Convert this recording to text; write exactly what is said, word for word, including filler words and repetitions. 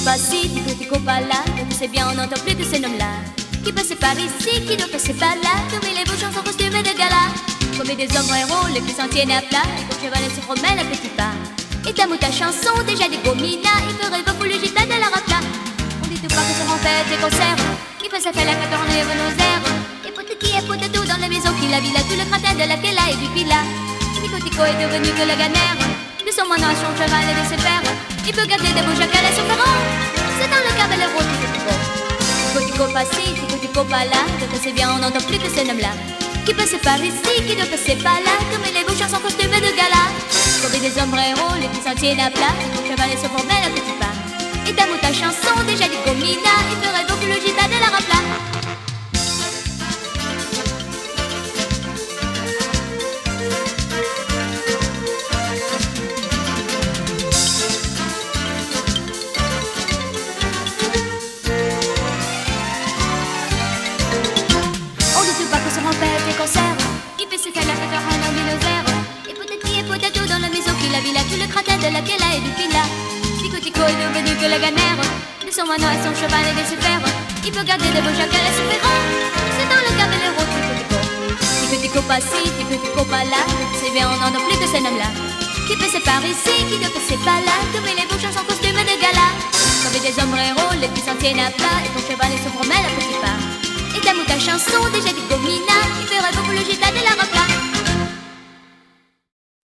pas-ci, tico tico pas là. Donc c'est bien, on n'entend plus de ces noms-là. Qui passait par ici, qui doit passer par là. Tous les beaux gens sont costumés de gala. Comme des hommes héros, les plus s'en tiennent à plat. Et quand chevalet se promène à petits pas. Et ta ta chanson, déjà des gominas. Il ferait pas pour le gitan de la rapla. On dit tout pas que se rempête des concerts. Qui fait ça fait la quatorze et nos airs. Et pote qui est pote tout dans la maison. Qui la villa, tout le cratin de la Kela et du Pila. Tico Tico est devenu que le gagnère. De son moine à son cheval et de ses pères. Il peut garder des beaux jacals à son parent. C'est dans le cabal rose Tico Tico. Tico Tico pas-ci, Tico Tico pas là. Donc c'est bien, on n'entend plus que ces noms-là. Qui passe par ici, qui doit passer par là. Comme les beaux chansons costumés de gala. Comme des hommes héros, les petits sentiers à plat. Et ton cheval se promène à petits pas. Et ta ta chanson, déjà dit gomina. Il ferait beaucoup le gita de la rapla. Il fait ses fêtes la fête en un dinosaure. Et peut-être qui est potato dans la maison qui la villa. Tout le cratin de la Kela et du Pila. Tico Tico est devenu que la gamère. De son moineau à son cheval et de ses fers. Il peut garder de beaux jacals à son perron. C'est dans le cabal rose Tico Tico. Tico Tico pas-ci, Tico Tico pas là. C'est bien, on n'en a plus que ces noms-là. Qui passe par ici, qui doit passer par là. Comme les beaux chansons costumés de gala. Comme des hommes héros, les plus s'en tiennent à plat. Et ton cheval et se promène à petits pas. Et ta ta chanson déjà dit